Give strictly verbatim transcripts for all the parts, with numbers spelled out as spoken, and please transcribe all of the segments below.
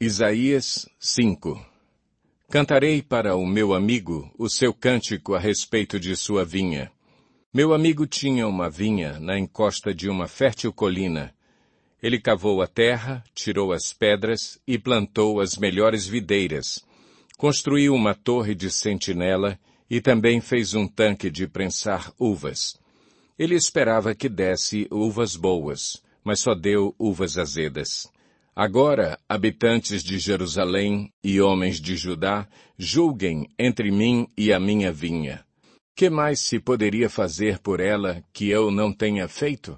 Isaías cinco. Cantarei para o meu amigo o seu cântico a respeito de sua vinha. Meu amigo tinha uma vinha na encosta de uma fértil colina. Ele cavou a terra, tirou as pedras e plantou as melhores videiras. Construiu uma torre de sentinela e também fez um tanque de prensar uvas. Ele esperava que desse uvas boas, mas só deu uvas azedas. Agora, habitantes de Jerusalém e homens de Judá, julguem entre mim e a minha vinha. Que mais se poderia fazer por ela que eu não tenha feito?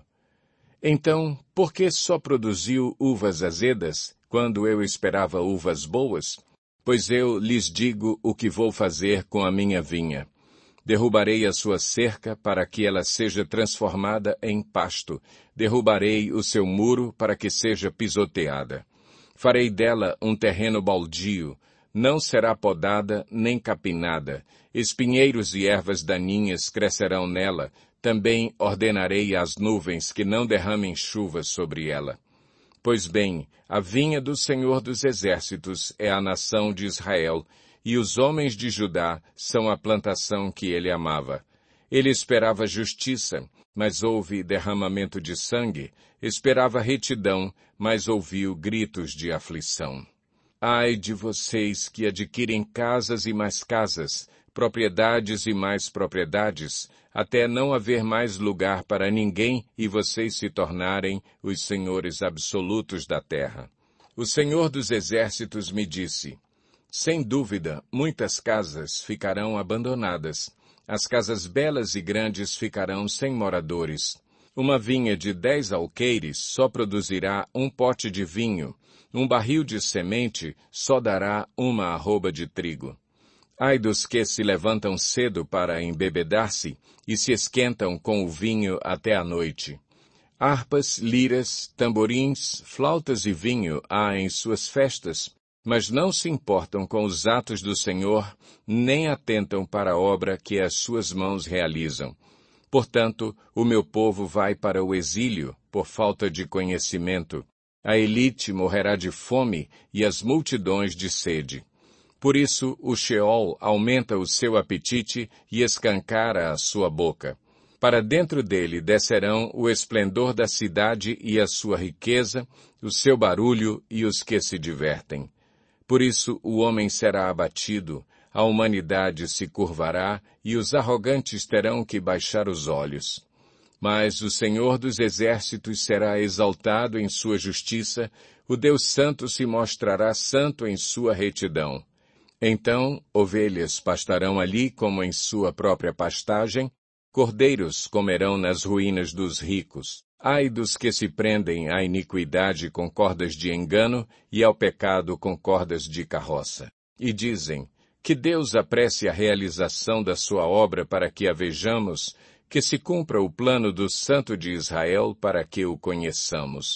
Então, por que só produziu uvas azedas, quando eu esperava uvas boas? Pois eu lhes digo o que vou fazer com a minha vinha. Derrubarei a sua cerca para que ela seja transformada em pasto. Derrubarei o seu muro para que seja pisoteada. Farei dela um terreno baldio. Não será podada nem capinada. Espinheiros e ervas daninhas crescerão nela. Também ordenarei às nuvens que não derramem chuva sobre ela. Pois bem, a vinha do Senhor dos Exércitos é a nação de Israel, e os homens de Judá são a plantação que ele amava. Ele esperava justiça, mas houve derramamento de sangue. Esperava retidão, mas ouviu gritos de aflição. Ai de vocês que adquirem casas e mais casas, propriedades e mais propriedades, até não haver mais lugar para ninguém e vocês se tornarem os senhores absolutos da terra. O Senhor dos Exércitos me disse: sem dúvida, muitas casas ficarão abandonadas. As casas belas e grandes ficarão sem moradores. Uma vinha de dez alqueires só produzirá um pote de vinho. Um barril de semente só dará uma arroba de trigo. Ai dos que se levantam cedo para embebedar-se e se esquentam com o vinho até a noite. Harpas, liras, tamborins, flautas e vinho há em suas festas, mas não se importam com os atos do Senhor, nem atentam para a obra que as suas mãos realizam. Portanto, o meu povo vai para o exílio por falta de conhecimento. A elite morrerá de fome e as multidões de sede. Por isso, o Sheol aumenta o seu apetite e escancara a sua boca. Para dentro dele descerão o esplendor da cidade e a sua riqueza, o seu barulho e os que se divertem. Por isso o homem será abatido, a humanidade se curvará e os arrogantes terão que baixar os olhos. Mas o Senhor dos Exércitos será exaltado em sua justiça, o Deus Santo se mostrará santo em sua retidão. Então, ovelhas pastarão ali como em sua própria pastagem, cordeiros comerão nas ruínas dos ricos. Ai dos que se prendem à iniquidade com cordas de engano e ao pecado com cordas de carroça. E dizem: que Deus apresse a realização da sua obra para que a vejamos, que se cumpra o plano do Santo de Israel para que o conheçamos.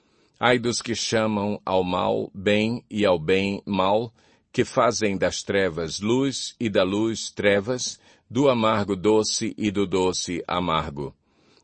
Ai dos que chamam ao mal bem e ao bem mal, que fazem das trevas luz e da luz trevas, do amargo doce e do doce amargo.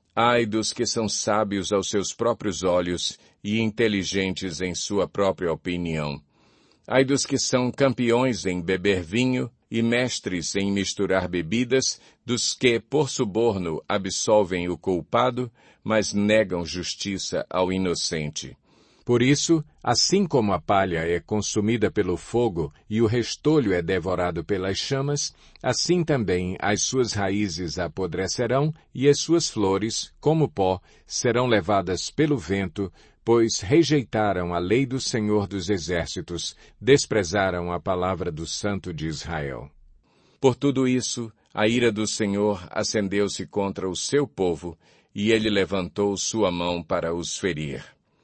Ai dos que são sábios aos seus próprios olhos e inteligentes em sua própria opinião. Ai dos que são campeões em beber vinho e mestres em misturar bebidas, dos que, por suborno, absolvem o culpado, mas negam justiça ao inocente. Por isso, assim como a palha é consumida pelo fogo e o restolho é devorado pelas chamas, assim também as suas raízes apodrecerão e as suas flores, como pó, serão levadas pelo vento, pois rejeitaram a lei do Senhor dos Exércitos, desprezaram a palavra do Santo de Israel. Por tudo isso, a ira do Senhor acendeu-se contra o seu povo, e ele levantou sua mão para os ferir.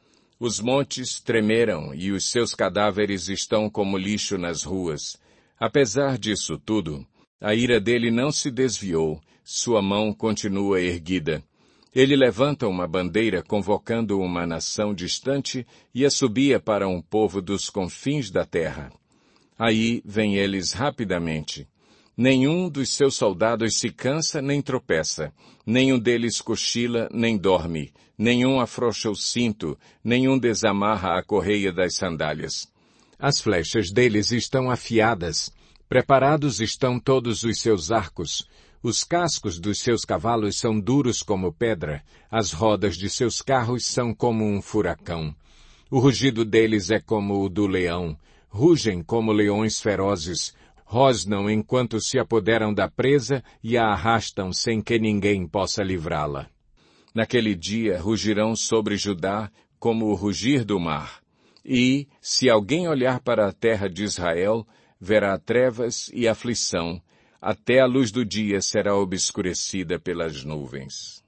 Os montes tremeram e os seus cadáveres estão como lixo nas ruas. Apesar disso tudo, a ira dele não se desviou, sua mão continua erguida. Ele levanta uma bandeira convocando uma nação distante e assobia para um povo dos confins da terra. Aí vêm eles rapidamente. Nenhum dos seus soldados se cansa nem tropeça, nenhum deles cochila nem dorme, nenhum afrouxa o cinto, nenhum desamarra a correia das sandálias. As flechas deles estão afiadas, preparados estão todos os seus arcos. Os cascos dos seus cavalos são duros como pedra, as rodas de seus carros são como um furacão. O rugido deles é como o do leão, rugem como leões ferozes, rosnam enquanto se apoderam da presa e a arrastam sem que ninguém possa livrá-la. Naquele dia rugirão sobre Judá como o rugir do mar. E, se alguém olhar para a terra de Israel, verá trevas e aflição, até a luz do dia será obscurecida pelas nuvens.